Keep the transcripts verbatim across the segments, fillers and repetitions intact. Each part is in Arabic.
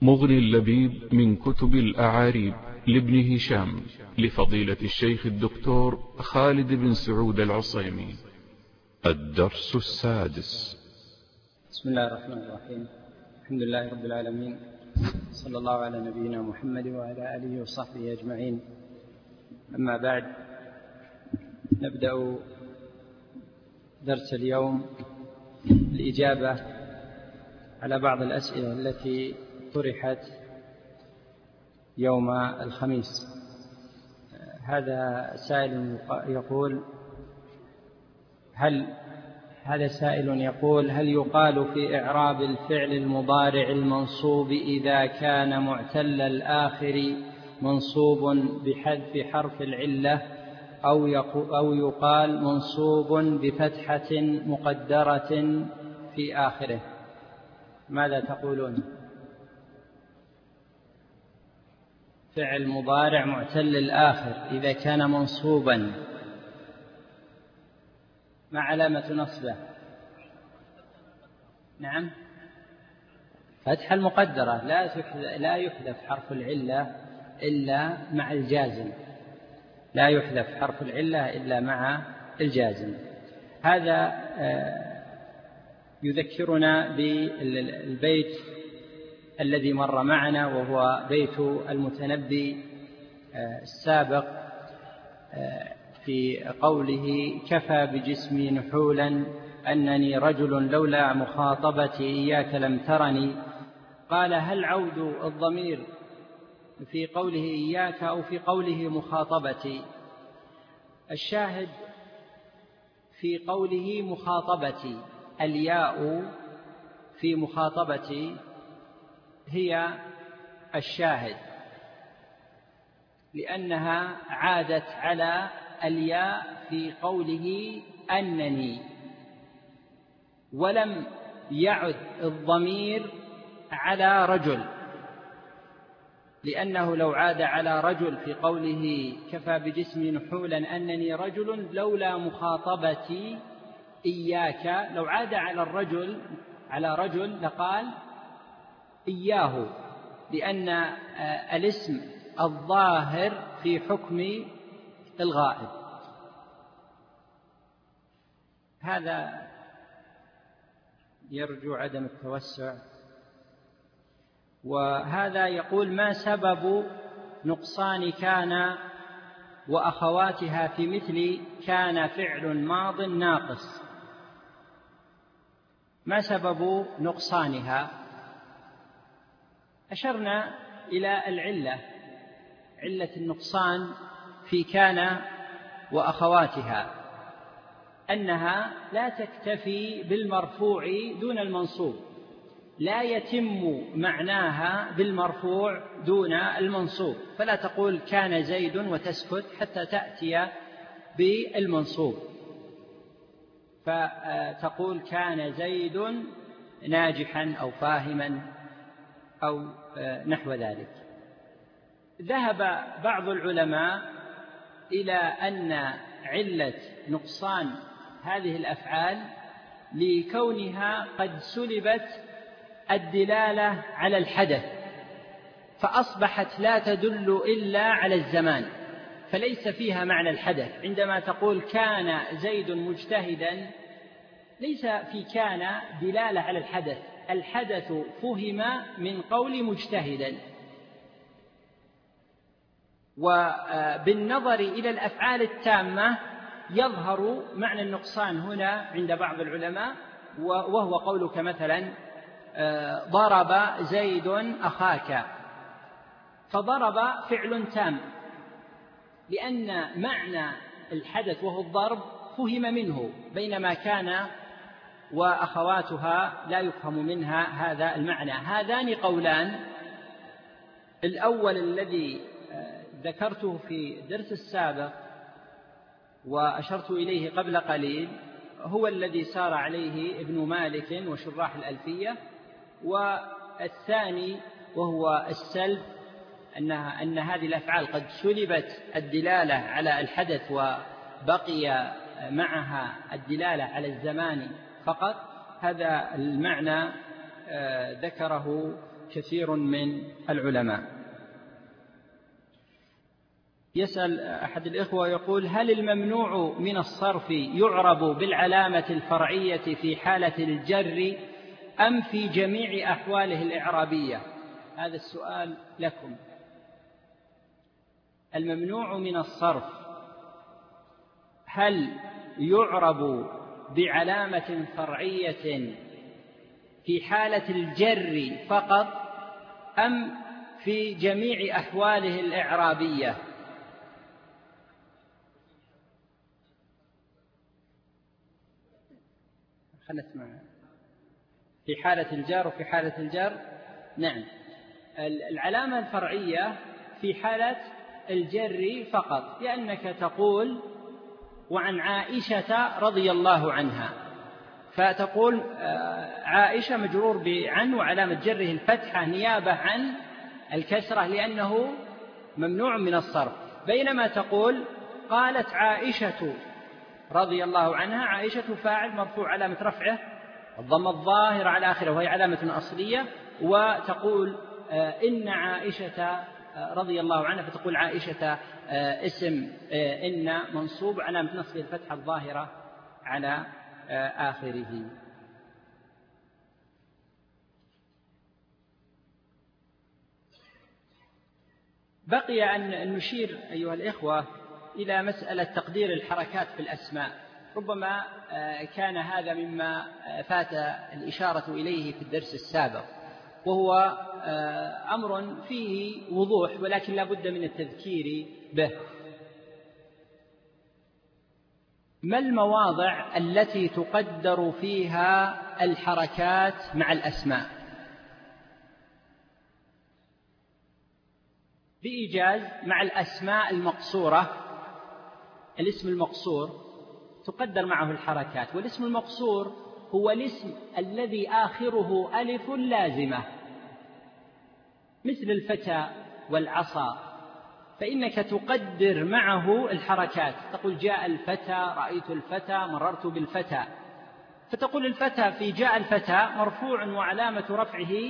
مغني اللبيب من كتب الأعاريب لابن هشام لفضيلة الشيخ الدكتور خالد بن سعود العصيمي. الدرس السادس. بسم الله الرحمن الرحيم. الحمد لله رب العالمين، صلى الله على نبينا محمد وعلى آله وصحبه أجمعين. أما بعد، نبدأ درس اليوم الإجابة على بعض الأسئلة التي طرحت يوم الخميس. هذا سائل يقول هل هذا سائل يقول هل يقال في إعراب الفعل المضارع المنصوب إذا كان معتل الآخر منصوب بحذف حرف العلة أو يقال منصوب بفتحة مقدرة في آخره؟ ماذا تقولون؟ فعل مضارع معتل الآخر إذا كان منصوبا، ما علامة نصبه؟ نعم، فتحة المقدرة. لا يحذف حرف العلة إلا مع الجازم، لا يحذف حرف العلة إلا مع الجازم. هذا يذكرنا بالبيت الذي مر معنا، وهو بيت المتنبي السابق في قوله كفى بجسمي نحولا أنني رجل لولا مخاطبتي إياك لم ترني. قال هل عود الضمير في قوله إياك أو في قوله مخاطبتي؟ الشاهد في قوله مخاطبتي، الياء في مخاطبتي هي الشاهد، لأنها عادت على الياء في قوله أنني، ولم يعد الضمير على رجل، لأنه لو عاد على رجل في قوله كفى بجسمي نحولا أنني رجل لولا مخاطبتي إياك، لو عاد على الرجل على رجل لقال إياه، لأن الاسم الظاهر في حكم الغائب. هذا يرجو عدم التوسع. وهذا يقول ما سبب نقصان كان وأخواتها في مثل كان فعل ماض ناقص؟ ما سبب نقصانها؟ أشرنا إلى العلة، علة النقصان في كان وأخواتها أنها لا تكتفي بالمرفوع دون المنصوب، لا يتم معناها بالمرفوع دون المنصوب، فلا تقول كان زيد وتسكت حتى تأتي بالمنصوب، فتقول كان زيد ناجحا أو فاهما أو نحو ذلك. ذهب بعض العلماء إلى أن علة نقصان هذه الأفعال لكونها قد سلبت الدلالة على الحدث، فأصبحت لا تدل إلا على الزمان، فليس فيها معنى الحدث. عندما تقول كان زيد مجتهدا، ليس في كان دلالة على الحدث، الحدث فهم من قول مجتهدا. وبالنظر إلى الأفعال التامة يظهر معنى النقصان هنا عند بعض العلماء، وهو قولك مثلا ضرب زيد أخاك، فضرب فعل تام، لأن معنى الحدث وهو الضرب فهم منه، بينما كان وأخواتها لا يفهم منها هذا المعنى. هذان قولان، الأول الذي ذكرته في الدرس السابق وأشرت إليه قبل قليل هو الذي سار عليه ابن مالك وشراح الألفية، والثاني وهو السلب، أنها أن هذه الأفعال قد سلبت الدلالة على الحدث وبقي معها الدلالة على الزمان فقط. هذا المعنى ذكره كثير من العلماء. يسأل أحد الإخوة يقول: هل الممنوع من الصرف يعرب بالعلامة الفرعية في حالة الجر أم في جميع أحواله الإعرابية؟ هذا السؤال لكم. الممنوع من الصرف هل يعرب بعلامة فرعية في حالة الجر فقط أم في جميع أحواله الإعرابية؟ خلنا نسمع. في حالة الجر وفي حالة الجر. نعم، العلامة الفرعية في حالة الجر فقط، لأنك تقول وعن عائشة رضي الله عنها، فتقول عائشة مجرور بعن وعلامة جره الفتحة نيابة عن الكسرة لأنه ممنوع من الصرف. بينما تقول قالت عائشة رضي الله عنها، عائشة فاعل مرفوع علامة رفعه الضم الظاهر على آخره وهي علامة أصلية، وتقول إن عائشة رضي الله عنها فتقول عائشة اسم إن منصوب علامة نصبه الفتحة الظاهرة على آخره. بقي أن نشير أيها الإخوة إلى مسألة تقدير الحركات في الأسماء. ربما كان هذا مما فات الإشارة إليه في الدرس السابق، وهو أمر فيه وضوح ولكن لا بد من التذكير به. ما المواضع التي تقدر فيها الحركات مع الأسماء؟ بإيجاز مع الأسماء المقصورة، الاسم المقصور تقدر معه الحركات، والاسم المقصور هو الاسم الذي آخره ألف لازمة مثل الفتى والعصا، فإنك تقدر معه الحركات. تقول جاء الفتى، رأيت الفتى، مررت بالفتى، فتقول الفتى في جاء الفتى مرفوع وعلامة رفعه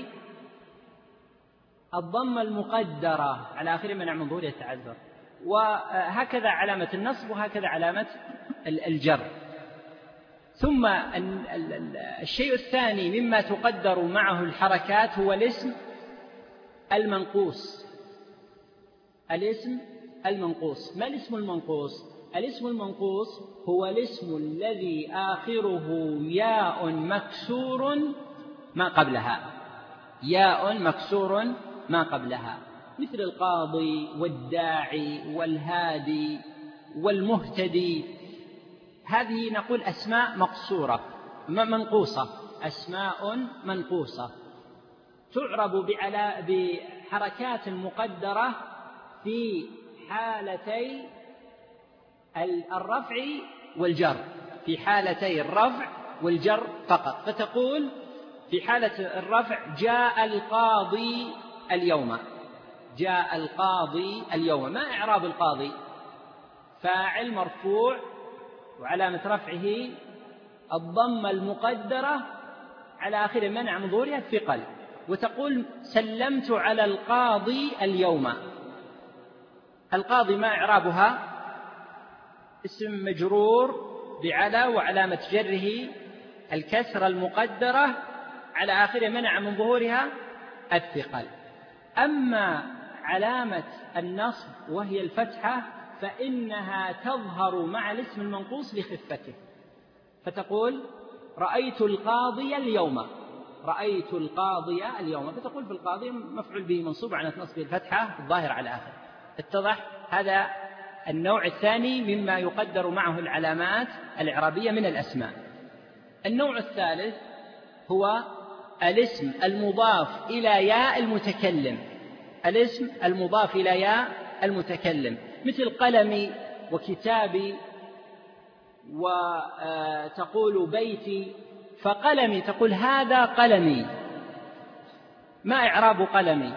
الضمة المقدرة على آخر منع من ظهوره التعذر، وهكذا علامة النصب وهكذا علامة الجر. ثم الشيء الثاني مما تقدر معه الحركات هو الاسم المنقوص. الاسم المنقوص. ما الاسم المنقوص؟ الاسم المنقوص هو الاسم الذي آخره ياء مكسور ما قبلها، ياء مكسور ما قبلها، مثل القاضي والداعي والهادي والمهتدي. هذه نقول أسماء مقصورة منقوصة، أسماء منقوصة تعرب بحركات مقدرة في حالتي الرفع والجر، في حالتي الرفع والجر فقط. فتقول في حالة الرفع جاء القاضي اليوم، جاء القاضي اليوم. ما إعراب القاضي؟ فاعل مرفوع وعلامة رفعه الضمة المقدرة على آخر منع من ظهورها الثقل. وتقول سلمت على القاضي اليوم. القاضي ما إعرابها؟ اسم مجرور بعلى وعلامة جره الكسرة المقدرة على آخر منع من ظهورها الثقل. أما علامة النصب وهي الفتحة فإنها تظهر مع الاسم المنقوص لخفته، فتقول رأيت القاضي اليوم، رأيت القاضي اليوم، فتقول في القاضي مفعول به منصوب على نصبه الفتحة الظاهر على آخر. اتضح؟ هذا النوع الثاني مما يقدر معه العلامات الإعرابية من الأسماء. النوع الثالث هو الاسم المضاف إلى ياء المتكلم، الاسم المضاف إلى ياء المتكلم مثل قلمي وكتابي، وتقول بيتي، فقلمي تقول هذا قلمي. ما إعراب قلمي؟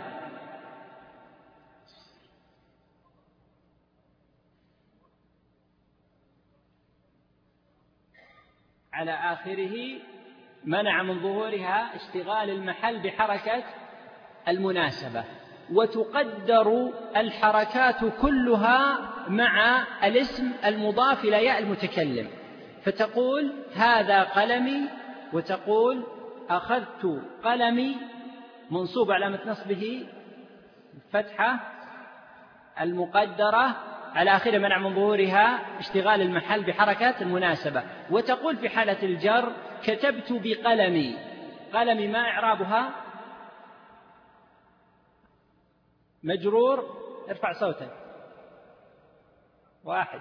على آخره منع من ظهورها اشتغال المحل بحركة المناسبة، وتقدر الحركات كلها مع الاسم المضاف إلى ياء المتكلم، فتقول هذا قلمي، وتقول أخذت قلمي منصوب علامة نصبه فتحة المقدرة على آخر منع من ظهورها اشتغال المحل بحركة المناسبة، وتقول في حالة الجر كتبت بقلمي. قلمي ما إعرابها؟ مجرور. ارفع صوتك. واحد.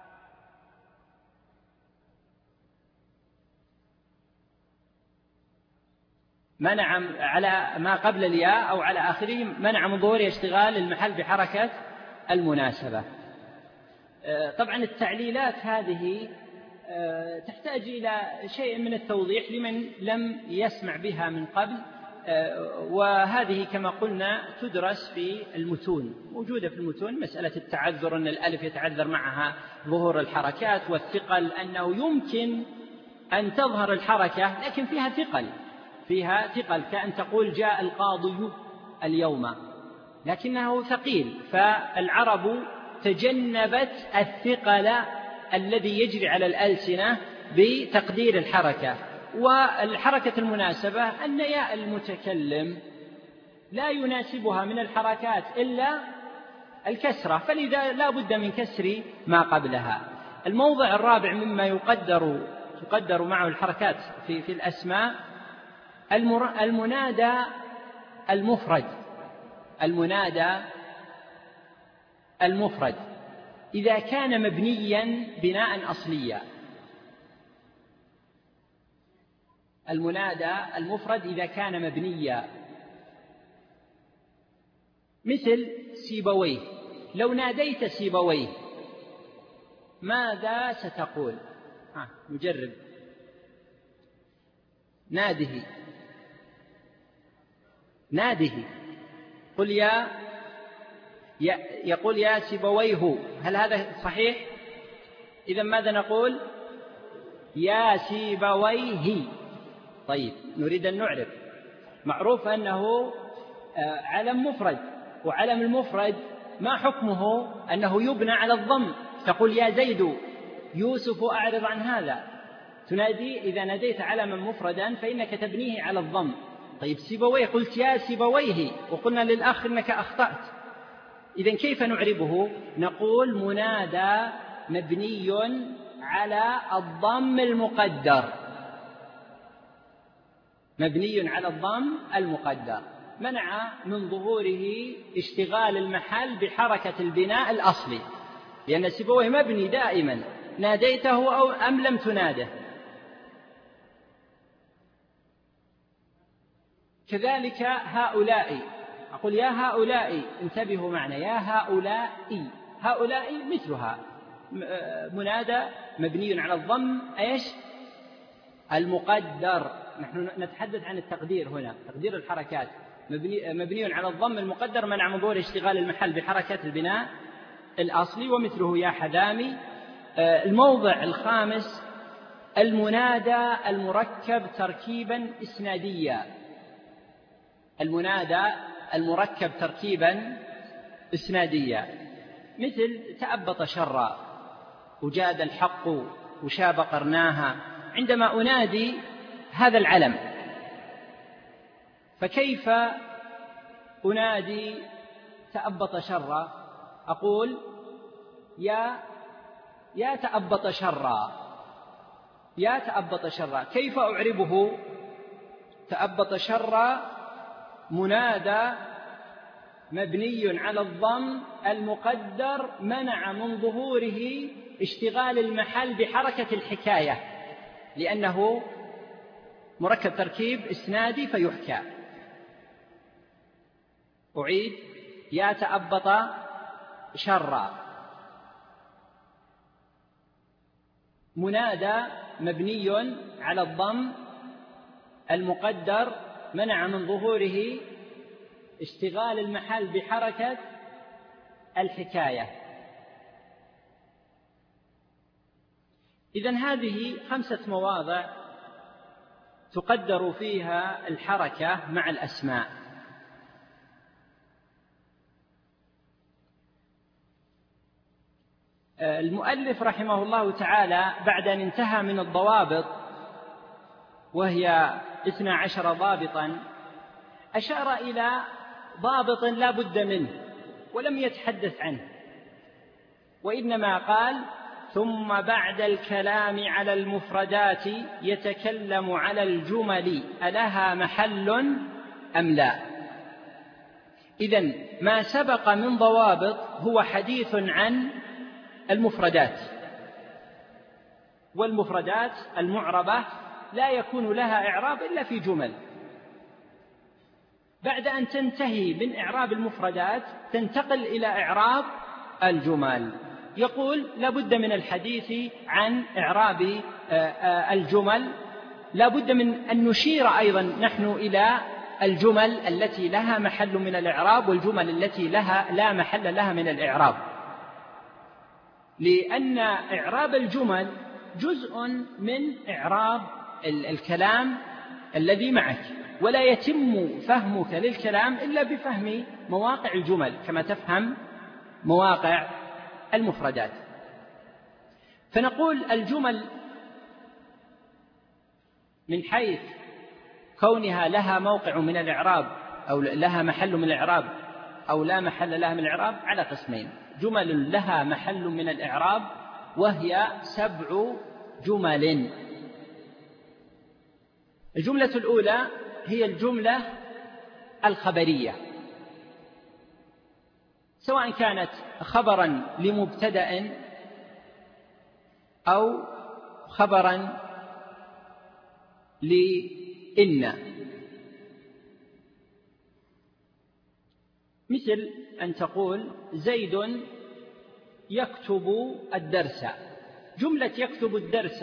منع على ما قبل الياء أو على آخره منع من ظهور اشتغال المحل بحركة المناسبة. طبعا التعليلات هذه تحتاج إلى شيء من التوضيح لمن لم يسمع بها من قبل، وهذه كما قلنا تدرس في المتون، موجودة في المتون. مسألة التعذر، أن الألف يتعذر معها ظهور الحركات، والثقل أنه يمكن أن تظهر الحركة لكن فيها ثقل، فيها ثقل كأن تقول جاء القاضي اليوم، لكنه ثقيل، فالعرب تجنبت الثقل الذي يجري على الألسنة بتقدير الحركة. والحركة المناسبة أن ياء المتكلم لا يناسبها من الحركات إلا الكسرة، فلذا لا بد من كسر ما قبلها. الموضع الرابع مما يقدر تقدر معه الحركات في, في الأسماء المنادى المفرد. المنادى المفرد إذا كان مبنيا بناء أصليا. المنادى المفرد إذا كان مبنيا، مثل سيبويه. لو ناديت سيبويه ماذا ستقول؟ ها نجرب. ناده ناده قل يا يقول يا سيبويه، هل هذا صحيح؟ إذا ماذا نقول؟ يا سيبويه. طيب نريد أن نعرف. معروف أنه علم مفرد، وعلم المفرد ما حكمه؟ أنه يبنى على الضم. تقول يا زيد يوسف أعرض عن هذا. تنادي إذا ناديت علما مفردا فإنك تبنيه على الضم. طيب سيبويه قلت يا سيبويه، وقلنا للأخ إنك أخطأت. إذن كيف نعربه؟ نقول منادى مبني على الضم المقدر، مبني على الضم المقدر، منع من ظهوره اشتغال المحل بحركة البناء الأصلي، لأن سيبويه مبني دائما ناديته أو أم لم تناده. كذلك هؤلاء، أقول يا هؤلاء، انتبهوا معنا، يا هؤلاء. هؤلاء مثلها منادى مبني على الضم ايش؟ المقدر. نحن نتحدث عن التقدير هنا، تقدير الحركات. مبني, مبني على الضم المقدر منع من ظهور اشتغال المحل بحركة البناء الأصلي، ومثله يا حذامي. الموضع الخامس المنادى المركب تركيبا إسناديا. المنادى المركب تركيبا إسناديا، مثل تأبط شرا، وجاد الحق، وشاب قرناها. عندما أنادي هذا العلم، فكيف أنادي تأبط شرا؟ أقول يا يا تأبط شرا، يا تأبط شرا. كيف أعربه؟ تأبط شرا منادى مبني على الضم المقدر منع من ظهوره اشتغال المحل بحركة الحكاية، لأنه مركب تركيب إسنادي فيحكى. أعيد: يا تأبط شرا، منادى مبني على الضم المقدر منع من ظهوره اشتغال المحل بحركة الحكاية. إذن هذه خمسة مواضع تقدر فيها الحركة مع الأسماء. المؤلف رحمه الله تعالى بعد أن انتهى من الضوابط وهي اثنا عشر ضابطا أشار إلى ضابط لا بد منه ولم يتحدث عنه، وإنما قال: ثم بعد الكلام على المفردات يتكلم على الجمل ألها محل أم لا. إذن ما سبق من ضوابط هو حديث عن المفردات، والمفردات المعربة لا يكون لها إعراب إلا في جمل. بعد أن تنتهي من إعراب المفردات تنتقل إلى إعراب الجمل. يقول: لا بد من الحديث عن إعراب الجمل، لا بد من أن نشير أيضا نحن إلى الجمل التي لها محل من الإعراب والجمل التي لها لا محل لها من الإعراب، لأن إعراب الجمل جزء من إعراب الكلام الذي معك، ولا يتم فهمك للكلام إلا بفهم مواقع الجمل كما تفهم مواقع المفردات. فنقول الجمل من حيث كونها لها موقع من الإعراب أو لها محل من الإعراب أو لا محل لها من الإعراب على قسمين: جمل لها محل من الإعراب وهي سبع جمل. الجملة الأولى هي الجملة الخبرية، سواء كانت خبرا لمبتدأ أو خبرا لإن، مثل أن تقول: زيد يكتب الدرس. جملة يكتب الدرس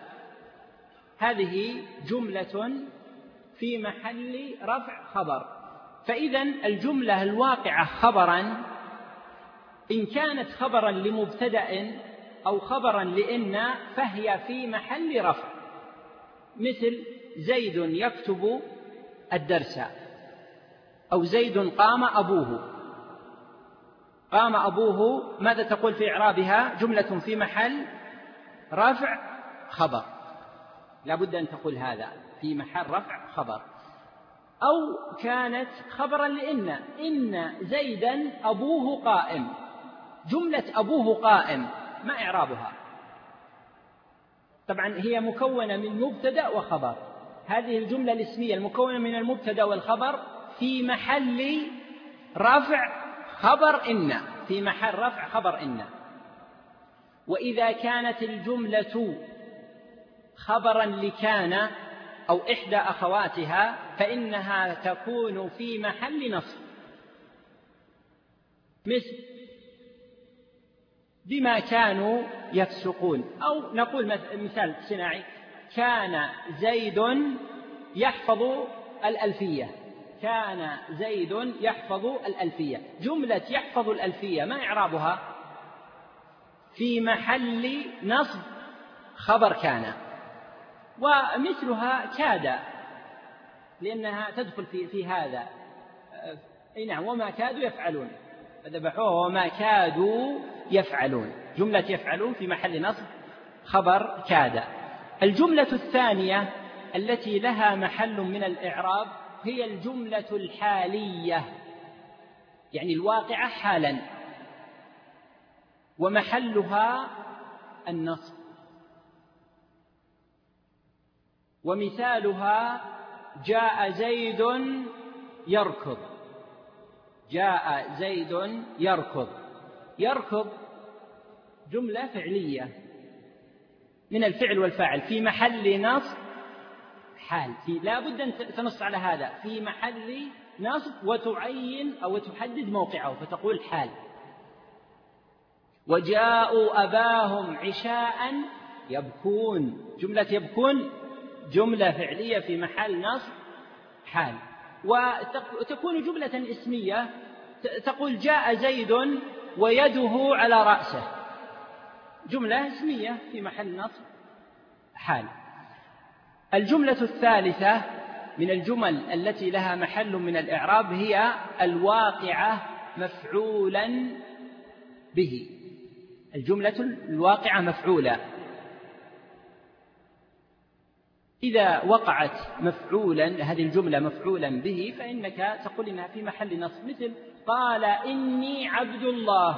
هذه جملة في محل رفع خبر، فإذن الجملة الواقعة خبرا إن كانت خبرا لمبتدأ أو خبرا لإن فهي في محل رفع، مثل زيد يكتب الدرس أو زيد قام أبوه. قام أبوه ماذا تقول في إعرابها؟ جملة في محل رفع خبر، لا بد أن تقول هذا في محل رفع خبر. أو كانت خبرا لإن، إن زيدا أبوه قائم. جملة أبوه قائم ما إعرابها؟ طبعا هي مكونة من مبتدأ وخبر، هذه الجملة الاسمية المكونة من المبتدأ والخبر في محل رفع خبر إن، في محل رفع خبر إن. وإذا كانت الجملة خبرا لكان أو إحدى أخواتها فإنها تكون في محل نصب، مثل بما كانوا يفسقون. أو نقول مثال صناعي: كان زيد يحفظ الألفية. كان زيد يحفظ الألفية. جملة يحفظ الألفية ما إعرابها؟ في محل نصب خبر كان. ومثلها كاد، لأنها تدخل في, في هذا. أي نعم: وما كادوا يفعلون، فذبحوه وما كادوا يفعلون. جملة يفعلون في محل نصب خبر كاد. الجملة الثانية التي لها محل من الإعراب هي الجملة الحالية، يعني الواقعة حالا، ومحلها النصب. ومثالها: جاء زيد يركض. جاء زيد يركض. يركض جملة فعلية من الفعل والفاعل في محل نصب حال، في لا بد أن تنص على هذا، في محل نصب وتعين أو تحدد موقعه فتقول حال. وجاءوا أباهم عشاء يبكون. جملة يبكون جملة فعلية في محل نصب حال. وتكون جملة اسمية، تقول: جاء زيد ويده على رأسه. جملة اسمية في محل نصب حال. الجملة الثالثة من الجمل التي لها محل من الإعراب هي الواقعة مفعولا به. الجملة الواقعة مفعولة. إذا وقعت مفعولا، هذه الجملة مفعولا به، فإنك تقول إنها في محل نصب، مثل قال إني عبد الله،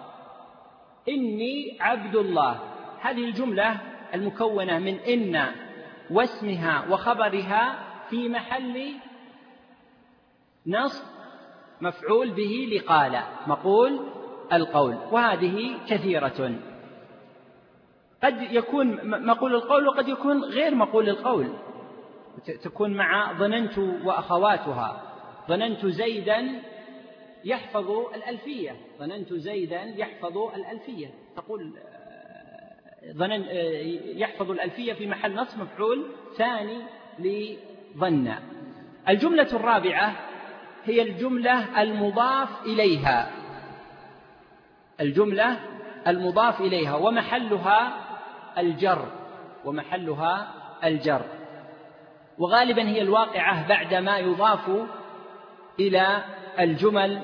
إني عبد الله. هذه الجملة المكونة من إن واسمها وخبرها في محل نصب مفعول به لقال، مقول القول. وهذه كثيرة، قد يكون مقول القول وقد يكون غير مقول القول، تكون مع ظننت وأخواتها. ظننت زيدا يحفظ الألفية، ظننت زيدا يحفظ الألفية، تقول ظنن يحفظ الألفية في محل نصب مفعول ثاني لظن. الجملة الرابعة هي الجملة المضاف إليها، الجملة المضاف إليها ومحلها الجر، ومحلها الجر. وغالبا هي الواقعة بعد ما يضاف إلى الجمل،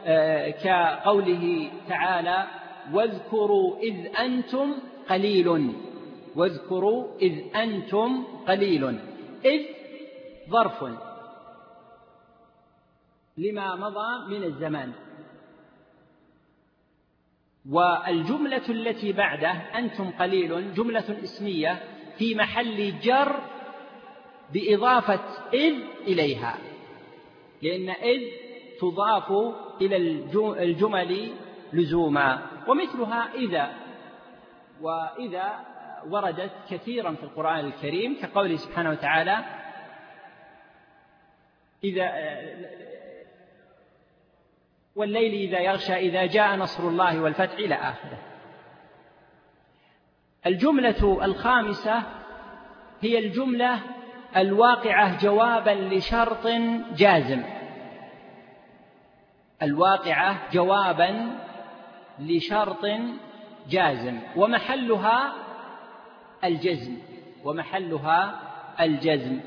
كقوله تعالى واذكروا إذ أنتم قليل، واذكروا إذ أنتم قليل. إذ ظرف لما مضى من الزمان، والجملة التي بعده أنتم قليل جملة اسمية في محل جر بإضافة إذ إليها، لأن إذ تضاف إلى الجمل لزوما. ومثلها إذا، وإذا وردت كثيرا في القرآن الكريم، كقوله سبحانه وتعالى إذا والليل إذا يغشى إذا جاء نصر الله والفتح إلى آخره. الجملة الخامسة هي الجملة الواقعة جوابا لشرط جازم، الواقعة جوابا لشرط جازم، ومحلها الجزم، ومحلها الجزم،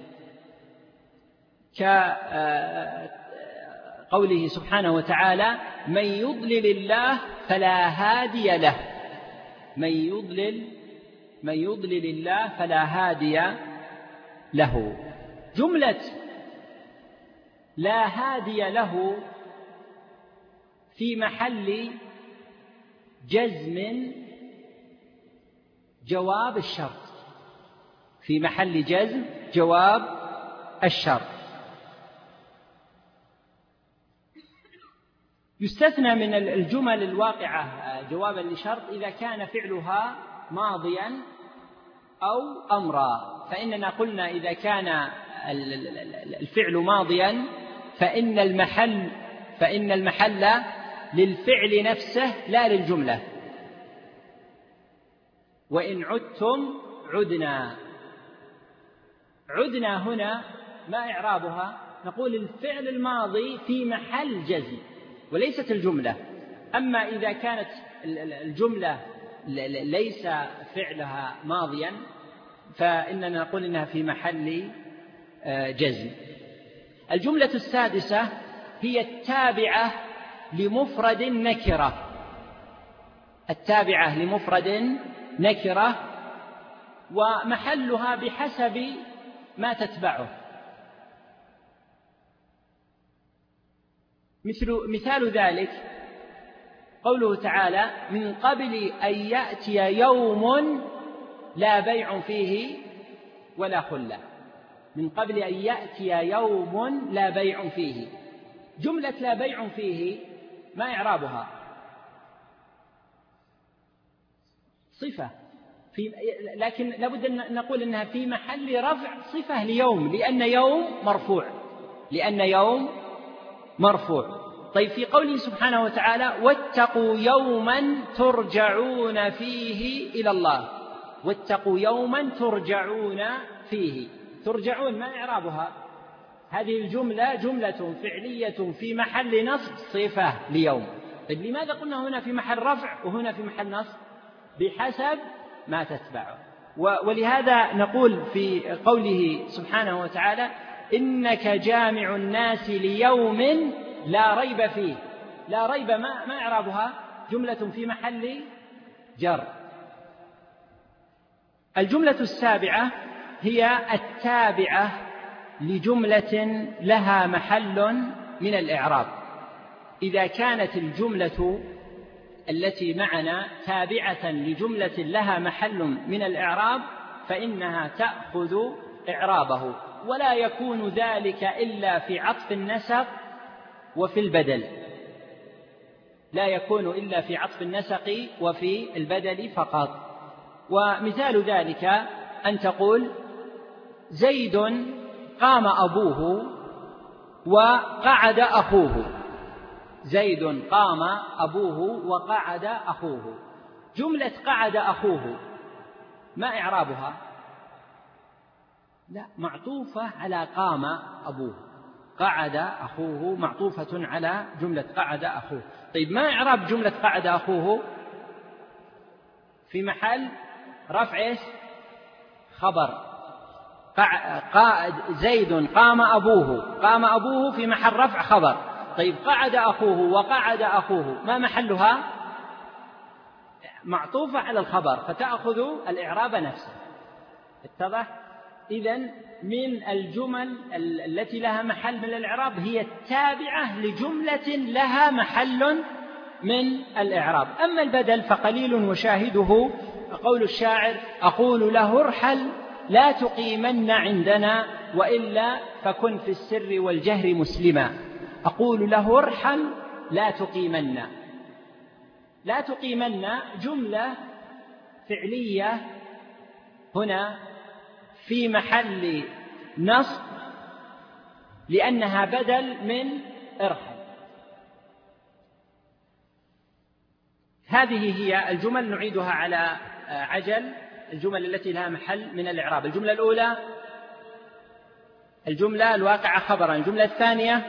كقوله سبحانه وتعالى من يضلل الله فلا هادي له، من يضلل من يضلل الله فلا هادي له. جملة لا هادي له في محل جزم جواب الشرط، في محل جزم جواب الشرط. يستثنى من الجمل الواقعة جوابا لشرط إذا كان فعلها ماضيا أو أمرا، فإننا قلنا إذا كان الفعل ماضيا فإن المحل فإن المحل للفعل نفسه لا للجملة. وإن عدتم عدنا، عدنا هنا ما إعرابها؟ نقول الفعل الماضي في محل جزم وليست الجملة. أما إذا كانت الجملة ليس فعلها ماضيا فإننا نقول إنها في محل جزم. الجملة السادسة هي التابعة لمفرد نكرة، التابعة لمفرد نكرة ومحلها بحسب ما تتبعه. مثل مثال ذلك قوله تعالى من قبل أن يأتي يوم لا بيع فيه ولا خلة، من قبل أن يأتي يوم لا بيع فيه. جملة لا بيع فيه ما إعرابها؟ صفة في، لكن لابد أن نقول إنها في محل رفع صفة ليوم، لأن يوم مرفوع، لأن يوم مرفوع. طيب في قوله سبحانه وتعالى واتقوا يوما ترجعون فيه إلى الله، واتقوا يوما ترجعون فيه، ترجعون ما إعرابها؟ هذه الجملة جملة فعلية في محل نصب صفة ليوم. طيب لماذا قلنا هنا في محل رفع وهنا في محل نصب؟ بحسب ما تتبعه. ولهذا نقول في قوله سبحانه وتعالى إنك جامع الناس ليوم لا ريب فيه، لا ريب ما ما إعرابها؟ جملة في محل جر. الجملة السابعة هي التابعة لجملة لها محل من الإعراب. إذا كانت الجملة التي معنا تابعة لجملة لها محل من الإعراب فإنها تأخذ إعرابه، ولا يكون ذلك إلا في عطف النسق وفي البدل، لا يكون إلا في عطف النسق وفي البدل فقط. ومثال ذلك أن تقول زيد قام أبوه وقعد أخوه. زيد قام أبوه وقعد أخوه. جملة قعد أخوه ما إعرابها؟ لا، معطوفة على قام أبوه. قعد أخوه معطوفة على جملة قعد أخوه. طيب ما إعراب جملة قعد أخوه؟ في محل رفع خبر. قا... زيد قام أبوه، قام أبوه في محل رفع خبر. طيب قعد أخوه وقعد أخوه ما محلها؟ معطوفة على الخبر، فتأخذ الإعراب نفسه. اتضح؟ إذن من الجمل التي لها محل من الإعراب هي التابعة لجملة لها محل من الإعراب. أما البدل فقليل وشاهده قول الشاعر أقول له ارحل لا تقيمن عندنا وإلا فكن في السر والجهر مسلما. أقول له ارحل لا تقيمن. لا تقيمن جملة فعلية هنا في محل نصب لأنها بدل من ارحل. هذه هي الجمل، نعيدها على عجل. الجمل التي لها محل من الإعراب: الجملة الأولى الجملة الواقعة خبرا، الجملة الثانية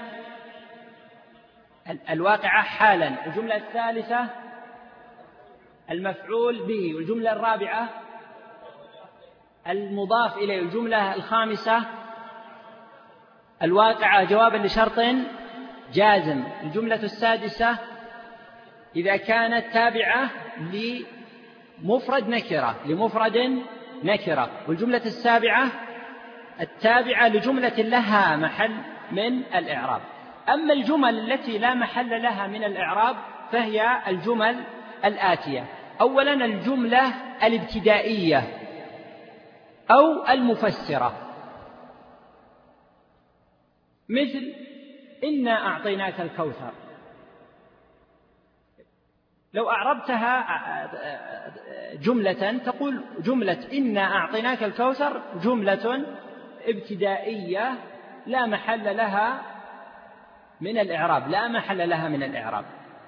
الواقعة حالا، الجملة الثالثة المفعول به، والجملة الرابعة المضاف إليه، الجملة الخامسة الواقعة جوابا لشرط جازم، الجملة السادسة إذا كانت تابعة لمفرد نكرة لمفرد نكرة، والجملة السابعة التابعة لجملة لها محل من الإعراب. أما الجمل التي لا محل لها من الإعراب فهي الجمل الآتية: أولا الجملة الابتدائية أو المفسرة، مثل إنا أعطيناك الكوثر. لو أعربتها جملة تقول جملة إنا أعطيناك الكوثر جملة ابتدائية لا محل لها من الإعراب، لا محل لها من الإعراب.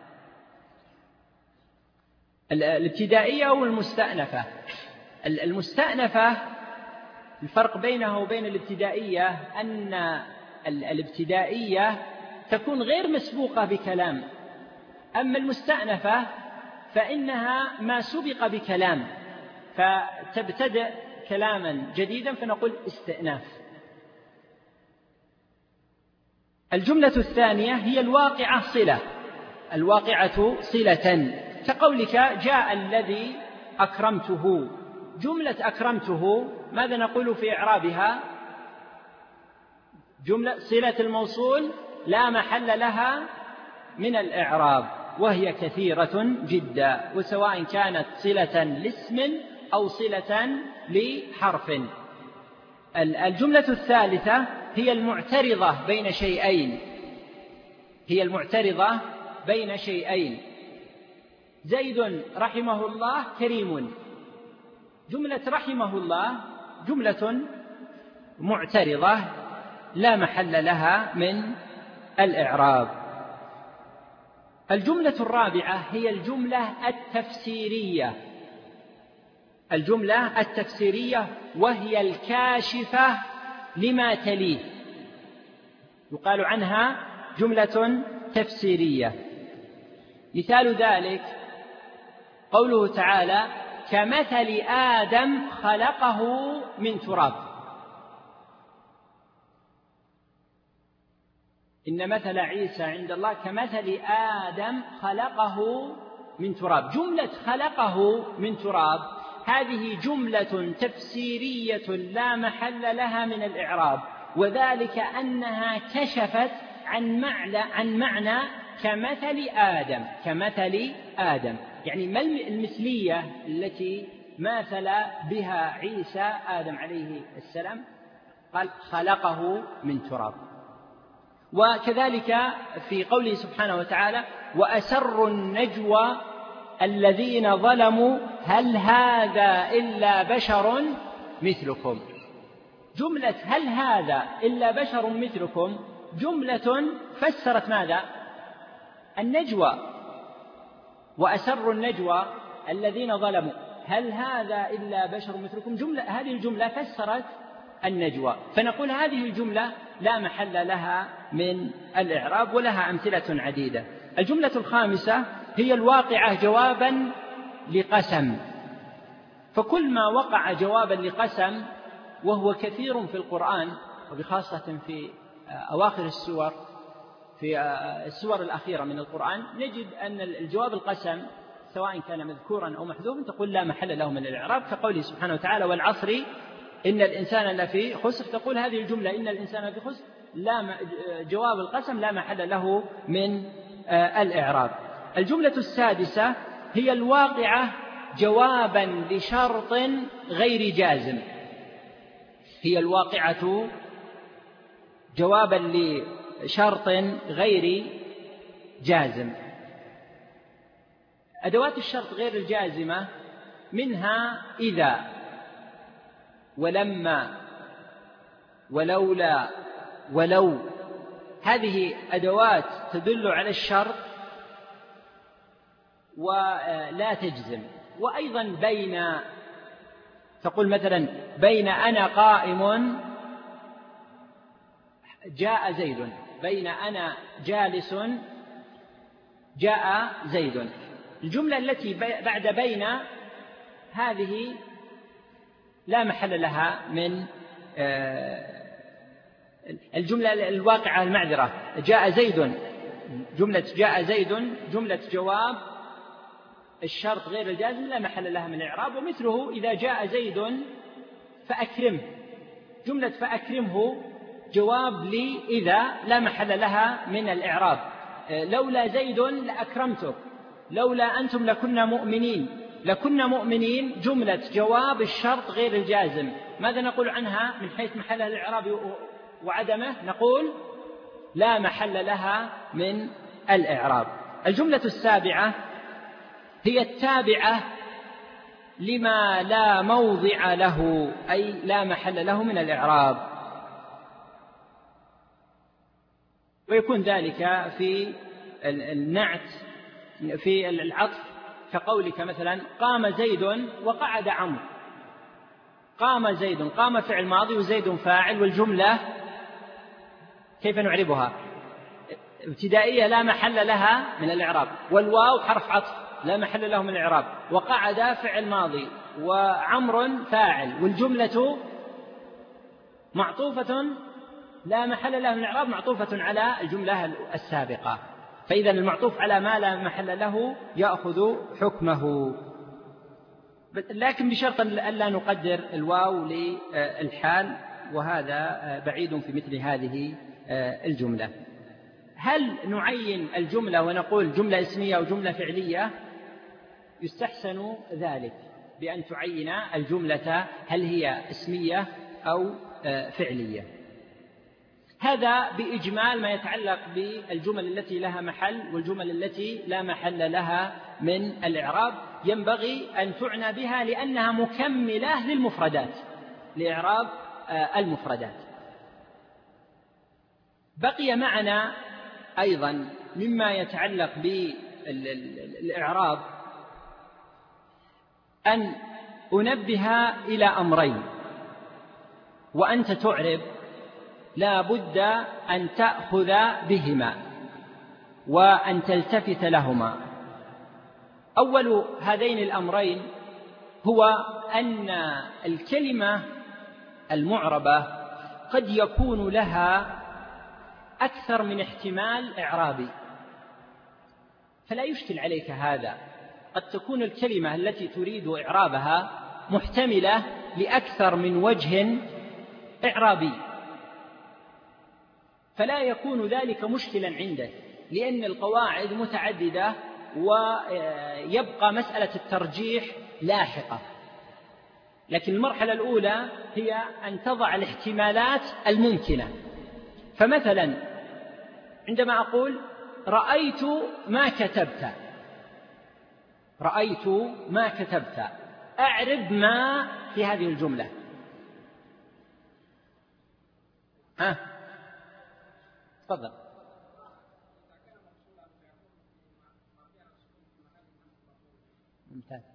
الابتدائية والمستأنفة. المستأنفة الفرق بينها وبين الابتدائية أن الابتدائية تكون غير مسبوقة بكلام، أما المستأنفة فإنها ما سبق بكلام فتبتدئ كلاما جديدا فنقول استئناف. الجملة الثانية هي الواقعة صلة، الواقعة صلة، كقولك جاء الذي أكرمته. جملة أكرمته ماذا نقول في إعرابها؟ جملة صلة الموصول لا محل لها من الإعراب، وهي كثيرة جدا، وسواء كانت صلة لاسم أو صلة لحرف. الجملة الثالثة هي المعترضة بين شيئين، هي المعترضة بين شيئين. زيد رحمه الله كريم. جملة رحمه الله جملة معترضة لا محل لها من الإعراب. الجملة الرابعة هي الجملة التفسيرية، الجملة التفسيرية وهي الكاشفة لما تليه، يقال عنها جملة تفسيرية. مثال ذلك قوله تعالى كمثل آدم خلقه من تراب. إن مثل عيسى عند الله كمثل آدم خلقه من تراب. جملة خلقه من تراب هذه جملة تفسيرية لا محل لها من الإعراب، وذلك أنها كشفت عن معنى, عن معنى كمثل آدم كمثل آدم يعني ما المثلية التي مثل بها عيسى آدم عليه السلام؟ قال خلقه من تراب. وكذلك في قوله سبحانه وتعالى وأسروا النجوى الذين ظلموا هل هذا إلا بشر مثلكم. جملة هل هذا إلا بشر مثلكم جملة فسرت ماذا؟ النجوى. وأسروا النجوى الذين ظلموا هل هذا إلا بشر مثلكم، جملة هذه الجملة فسرت النجوى. فنقول هذه الجملة لا محل لها من الإعراب ولها أمثلة عديدة. الجملة الخامسة هي الواقعة جوابا لقسم. فكل ما وقع جوابا لقسم وهو كثير في القرآن وبخاصة في أواخر السور في السور الأخيرة من القرآن نجد أن الجواب القسم سواء كان مذكورا أو محذوفا تقول لا محل له من الإعراب، كقوله سبحانه وتعالى والعصر إن الإنسان لفي خسر. تقول هذه الجملة إن الإنسان لفي خسر لا جواب القسم لا محل له من الإعراب. الجملة السادسة هي الواقعة جوابا لشرط غير جازم. هي الواقعة جوابا لشرط غير جازم. أدوات الشرط غير الجازمة منها إذا ولما ولولا ولو. هذه أدوات تدل على الشرط ولا تجزم. وأيضا بين، تقول مثلا بين أنا قائم جاء زيد، بين أنا جالس جاء زيد. الجملة التي بعد بين هذه لا محل لها من الجملة الواقعة المعذرة جاء زيد. جملة جاء زيد جملة جواب الشرط غير الجازم لا محل لها من الإعراب. ومثله إذا جاء زيد فأكرمه. جملة فأكرمه جواب لي إذا لا محل لها من الإعراب. لولا زيد لأكرمته، لولا أنتم لكنا مؤمنين. لكنا مؤمنين جملة جواب الشرط غير الجازم. ماذا نقول عنها من حيث محلها الإعراب وعدمه؟ نقول لا محل لها من الإعراب. الجملة السابعة هي التابعة لما لا موضع له، أي لا محل له من الإعراب. ويكون ذلك في النعت في العطف كقولك مثلا قام زيد وقعد عمرو. قام زيد، قام فعل ماضي وزيد فاعل، والجملة كيف نعربها؟ ابتدائية لا محل لها من الإعراب، والواو حرف عطف لا محل له من الإعراب، وقعد فعل ماضي وعمر فاعل، والجملة معطوفة لا محل لها من الإعراب معطوفة على الجملة السابقة. فإذا المعطوف على ما لا محل له يأخذ حكمه، لكن بشرط ألا نقدر الواو للحال، وهذا بعيد في مثل هذه الجملة. هل نعين الجملة ونقول جملة اسمية أو جملة فعلية؟ يستحسن ذلك بأن تعين الجملة هل هي اسمية أو فعلية. هذا بإجمال ما يتعلق بالجمل التي لها محل والجمل التي لا محل لها من الإعراب. ينبغي أن تعنى بها لأنها مكملة للمفردات، لإعراب المفردات. بقي معنا أيضا مما يتعلق بالإعراب أن أنبه إلى أمرين. وأنت تعرب لا بد أن تأخذ بهما وأن تلتفت لهما. أول هذين الأمرين هو أن الكلمة المعربة قد يكون لها أكثر من احتمال إعرابي، فلا يشكل عليك هذا. قد تكون الكلمة التي تريد إعرابها محتملة لأكثر من وجه إعرابي، فلا يكون ذلك مشكلا عندك، لأن القواعد متعددة ويبقى مسألة الترجيح لاحقة. لكن المرحلة الأولى هي أن تضع الاحتمالات الممكنة. فمثلا عندما أقول رأيت ما كتبت، رأيت ما كتبت، أعرب ما في هذه الجملة. ها تفضل. ممتاز.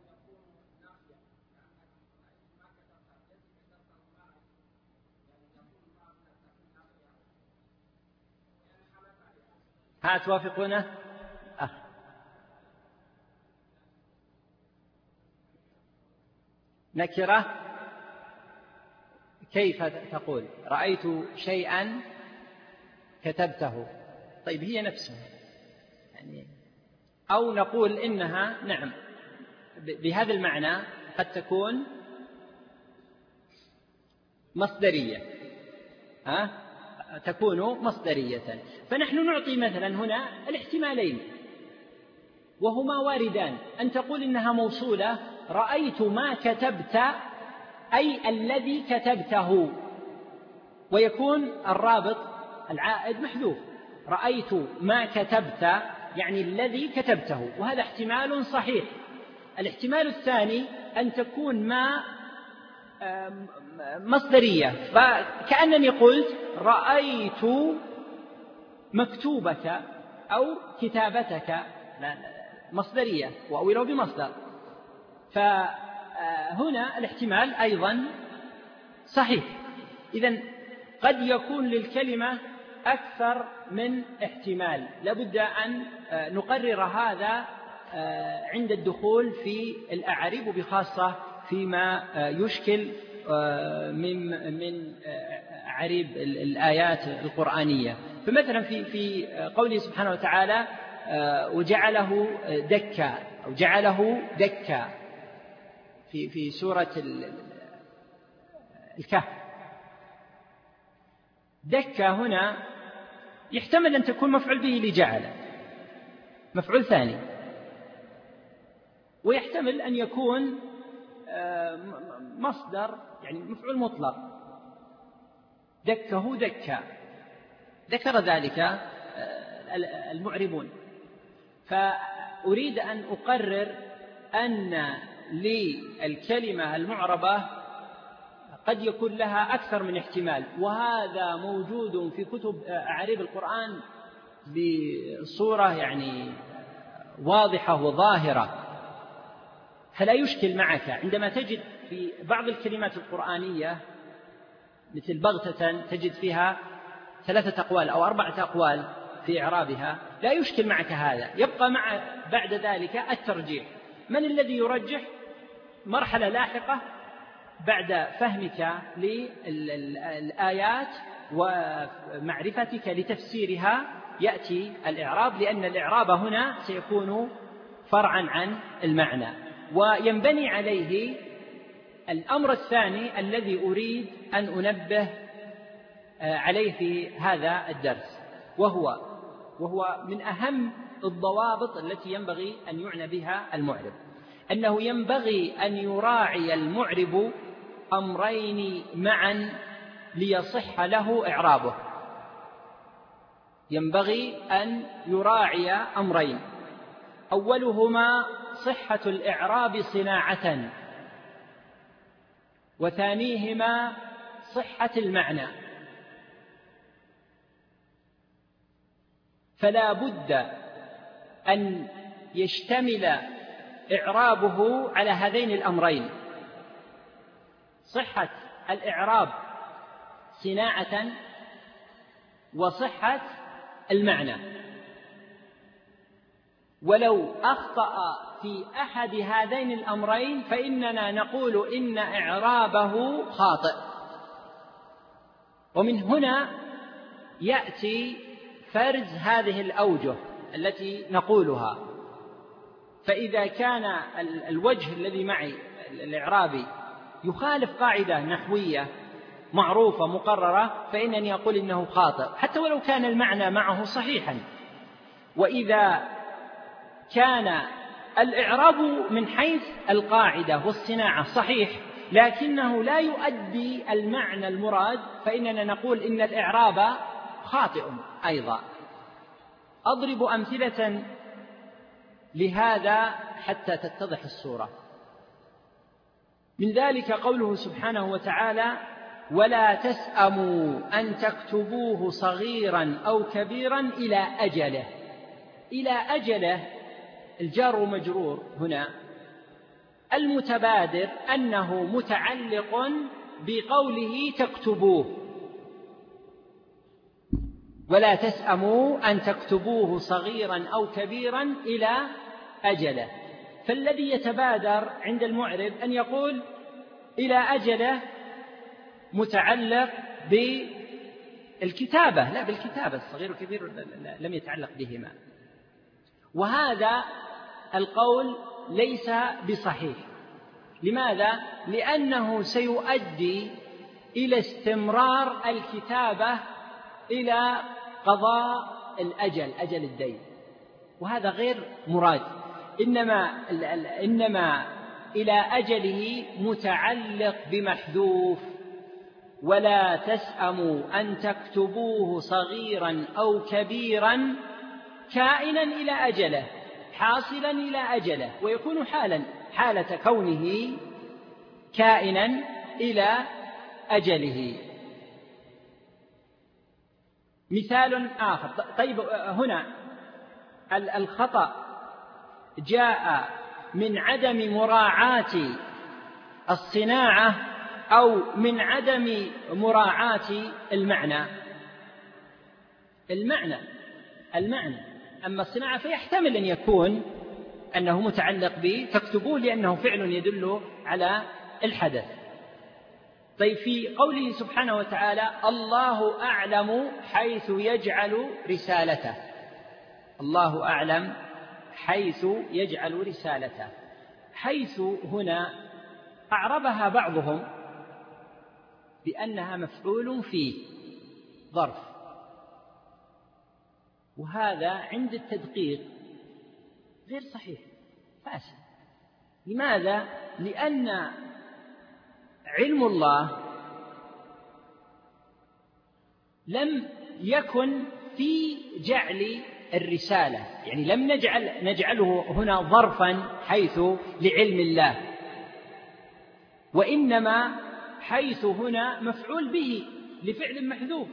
ها توافقونه؟ أه. نكرة كيف تقول رأيت شيئا كتبته؟ طيب هي نفسها يعني. أو نقول إنها نعم بهذا المعنى قد تكون مصدرية، ها تكون مصدرية. فنحن نعطي مثلا هنا الاحتمالين وهما واردان، أن تقول إنها موصولة رأيت ما كتبت أي الذي كتبته، ويكون الرابط العائد محذوف، رأيت ما كتبت يعني الذي كتبته، وهذا احتمال صحيح. الاحتمال الثاني أن تكون ما مصدرية، فكأنني قلت رأيت مكتوبك أو كتابتك مصدرية وأولوا بمصدر، فهنا الاحتمال أيضا صحيح. إذن قد يكون للكلمة أكثر من احتمال، لابد أن نقرر هذا عند الدخول في الأعاريب، وبخاصة فيما يشكل من من عريب الآيات القرآنية. فمثلا في في قوله سبحانه وتعالى وجعله دكا أو جعله دكا في في سورة الكهف، دكا هنا يحتمل أن تكون مفعول به لجعل، مفعول ثاني، ويحتمل أن يكون مصدر يعني مفعول مطلق، دكه دكا، ذكر ذلك المعربون. فأريد أن أقرر أن للكلمة المعربة قد يكون لها أكثر من احتمال، وهذا موجود في كتب أعاريب القرآن بصورة يعني واضحة وظاهرة. فلا يشكل معك عندما تجد في بعض الكلمات القرآنية مثل بغتة تجد فيها ثلاثة أقوال أو أربعة أقوال في إعرابها، لا يشكل معك هذا، يبقى مع بعد ذلك الترجيح. من الذي يرجح؟ مرحلة لاحقة بعد فهمك للآيات ومعرفتك لتفسيرها يأتي الإعراب، لأن الإعراب هنا سيكون فرعا عن المعنى، وينبني عليه الأمر الثاني الذي أريد أن أنبه عليه في هذا الدرس، وهو وهو من أهم الضوابط التي ينبغي أن يعنى بها المعرب، أنه ينبغي أن يراعي المعرب أمرين معا ليصح له إعرابه. ينبغي أن يراعي أمرين، أولهما صحة الإعراب صناعة، وثانيهما صحة المعنى. فلا بد أن يشتمل إعرابه على هذين الأمرين، صحة الإعراب صناعة وصحة المعنى. ولو أخطأ في أحد هذين الأمرين فإننا نقول إن إعرابه خاطئ. ومن هنا يأتي فرز هذه الأوجه التي نقولها، فإذا كان الوجه الذي معي الإعرابي يخالف قاعدة نحوية معروفة مقررة فإنني أقول إنه خاطئ حتى ولو كان المعنى معه صحيحا. وإذا كان الإعراب من حيث القاعدة والصناعة صحيح لكنه لا يؤدي المعنى المراد فإننا نقول إن الإعراب خاطئ أيضا. أضرب أمثلة لهذا حتى تتضح الصورة. من ذلك قوله سبحانه وتعالى: ولا تسأموا أن تكتبوه صغيرا أو كبيرا إلى أجله. إلى أجله الجار ومجرور هنا المتبادر أنه متعلق بقوله تكتبوه، ولا تسأموا أن تكتبوه صغيرا أو كبيرا إلى أجله. فالذي يتبادر عند المعرب أن يقول إلى أجله متعلق بالكتابة، لا بالكتابة، الصغير والكبير لم يتعلق بهما. وهذا القول ليس بصحيح. لماذا؟ لأنه سيؤدي إلى استمرار الكتابة إلى قضاء الأجل، أجل الدين، وهذا غير مراد. إنما, إنما إلى أجله متعلق بمحذوف. ولا تسأموا أن تكتبوه صغيرا أو كبيرا كائنا إلى أجله، حاصلا إلى أجله، ويكون حالا حالة كونه كائنا إلى أجله. مثال آخر. طيب هنا الخطأ جاء من عدم مراعاة الصناعة أو من عدم مراعاة المعنى. المعنى المعنى أما الصناعة فيحتمل أن يكون أنه متعلق بتكتبوه لأنه فعل يدل على الحدث. طيب في قوله سبحانه وتعالى: الله أعلم حيث يجعل رسالته. الله أعلم حيث يجعل رسالته. حيث هنا أعربها بعضهم بأنها مفعول فيه ظرف، وهذا عند التدقيق غير صحيح، فاسد. لماذا؟ لأن علم الله لم يكن في جعل الرسالة، يعني لم نجعل نجعله هنا ظرفا حيث لعلم الله، وإنما حيث هنا مفعول به لفعل محذوف.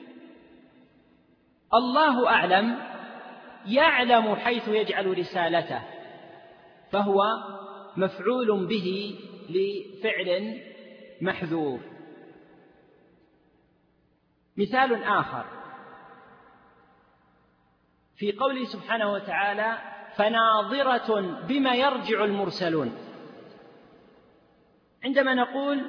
الله أعلم يعلم حيث يجعل رسالته، فهو مفعول به لفعل محذوف. مثال آخر في قوله سبحانه وتعالى: فناظرة بما يرجع المرسلون. عندما نقول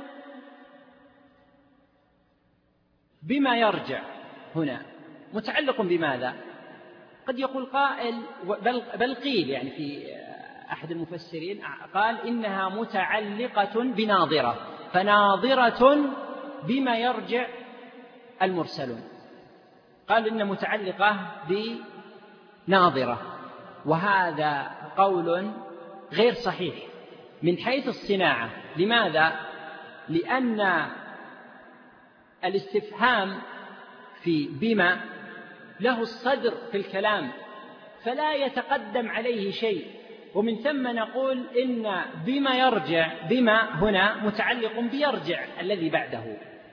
بما يرجع هنا متعلق بماذا؟ قد يقول قائل بل, بل قيل، يعني في أحد المفسرين قال إنها متعلقة بناظرة، فناظرة بما يرجع المرسلون. قال إن متعلقة بناظرة، وهذا قول غير صحيح من حيث الصناعة. لماذا؟ لأن الاستفهام في بما له الصدر في الكلام فلا يتقدم عليه شيء، ومن ثم نقول إن بما يرجع، بما هنا متعلق بيرجع الذي بعده،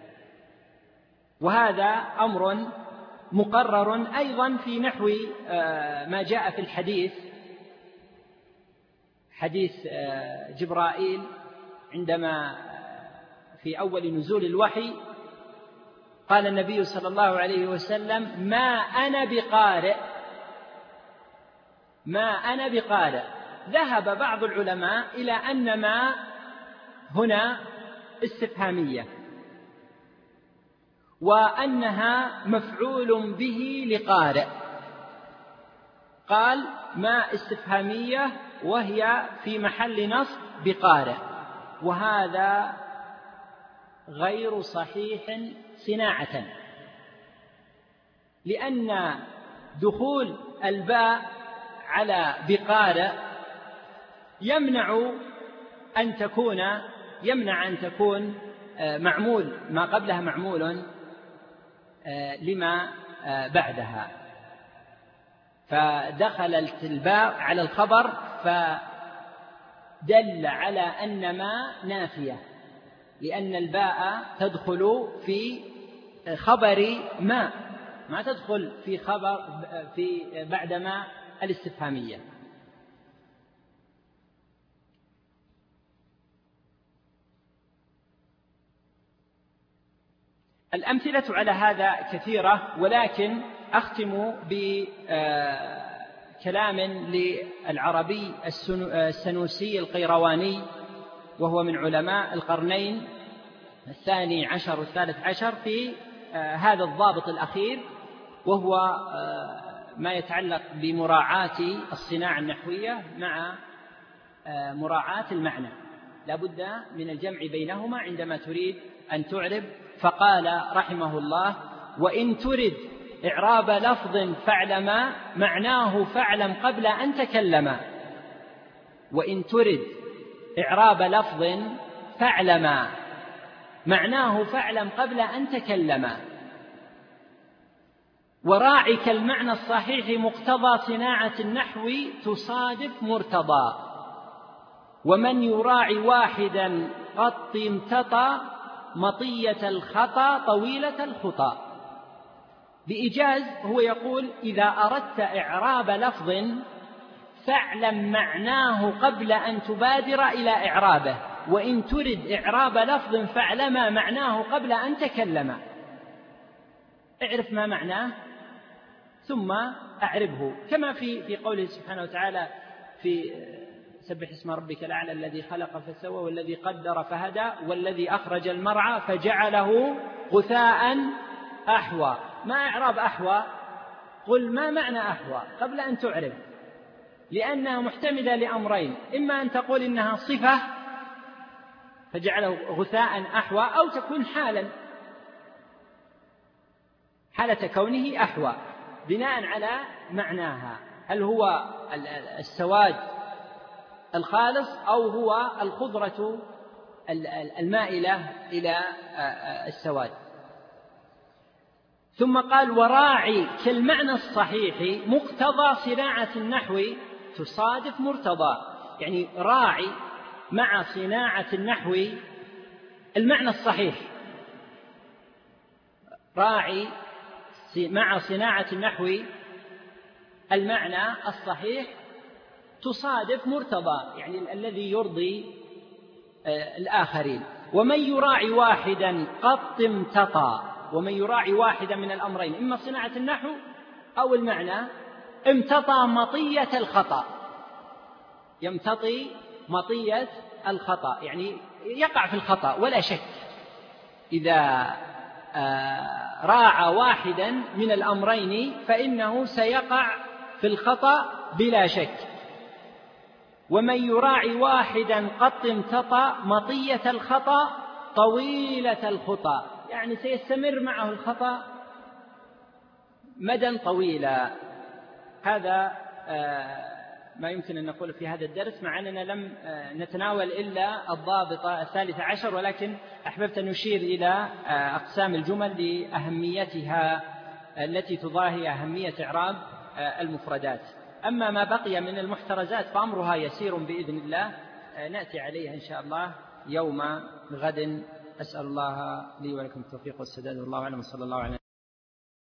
وهذا أمر مقرر أيضا في نحو ما جاء في الحديث، حديث جبرائيل عندما في أول نزول الوحي قال النبي صلى الله عليه وسلم: ما أنا بقارئ، ما أنا بقارئ. ذهب بعض العلماء إلى أن ما هنا استفهامية، وأنها مفعول به لقارئ، قال ما استفهامية وهي في محل نصب بقارئ، وهذا غير صحيح صناعة، لأن دخول الباء على بقارئ يمنع أن تكون يمنع أن تكون معمول ما قبلها معمول لما بعدها، فدخلت الباء على الخبر فدل على أن ما نافية، لأن الباء تدخل في خبر ما ما تدخل في خبر في بعد ما الاستفهامية. الأمثلة على هذا كثيرة، ولكن أختم بكلام للعربي السنوسي القيرواني، وهو من علماء القرنين الثاني عشر والثالث عشر، في هذا الضابط الأخير، وهو ما يتعلق بمراعاة الصناعة النحوية مع مراعاة المعنى، لا بد من الجمع بينهما عندما تريد أن تعرب. فقال رحمه الله: وإن ترد إعراب لفظ فاعلم معناه فاعلم قبل أن تكلم. وإن ترد إعراب لفظ فاعلم معناه فاعلم قبل أن تكلم. وراعك المعنى الصحيح مقتضى صناعة النحو تصادف مرتضى. ومن يراعي واحدا قط امتطى مطية الخطا طويلة الخطا. بإيجاز هو يقول: إذا أردت إعراب لفظ فاعلم معناه قبل أن تبادر إلى إعرابه، وإن ترد إعراب لفظ فاعلم معناه قبل أن تكلم. اعرف ما معناه ثم أعربه، كما في في قوله سبحانه وتعالى في سبح اسم ربك الأعلى الذي خلق فسوى والذي قدر فهدى والذي أخرج المرعى فجعله غثاء أحوى. ما إعراب أحوى؟ قل ما معنى أحوى قبل أن تعرب، لأنها محتملة لأمرين: إما أن تقول إنها صفة فجعله غثاء أحوى، أو تكون حالا، حالة كونه أحوى بناء على معناها، هل هو السواد الخالص أو هو الخضرة المائلة إلى السواد. ثم قال: وراعي كالمعنى الصحيح مقتضى صناعة النحو تصادف مرتضى. يعني راعي مع صناعة النحو المعنى الصحيح، راعي مع صناعة النحو المعنى الصحيح تصادف مرتضى، يعني الذي يرضي الآخرين. ومن يراعي واحدا قط امتطى. ومن يراعي واحدا من الأمرين، إما صناعة النحو أو المعنى، امتطى مطية الخطأ. يمتطي مطية الخطأ، يعني يقع في الخطأ ولا شك. إذا راعى واحدا من الأمرين فإنه سيقع في الخطأ بلا شك. ومن يراعي واحدا قط امتطى مطية الخطأ طويلة الخطأ، يعني سيستمر معه الخطأ مدى طويلا. هذا ما يمكن أن نقول في هذا الدرس، مع أننا لم نتناول إلا الضابط الثالث عشر، ولكن أحببت أن نشير إلى أقسام الجمل لأهميتها التي تضاهي أهمية إعراب المفردات. أما ما بقي من المحترزات فأمرها يسير بإذن الله، نأتي عليها إن شاء الله يوم غد. أسأل الله لي ولكم التوفيق والسداد، والله أعلم، صلى الله عليه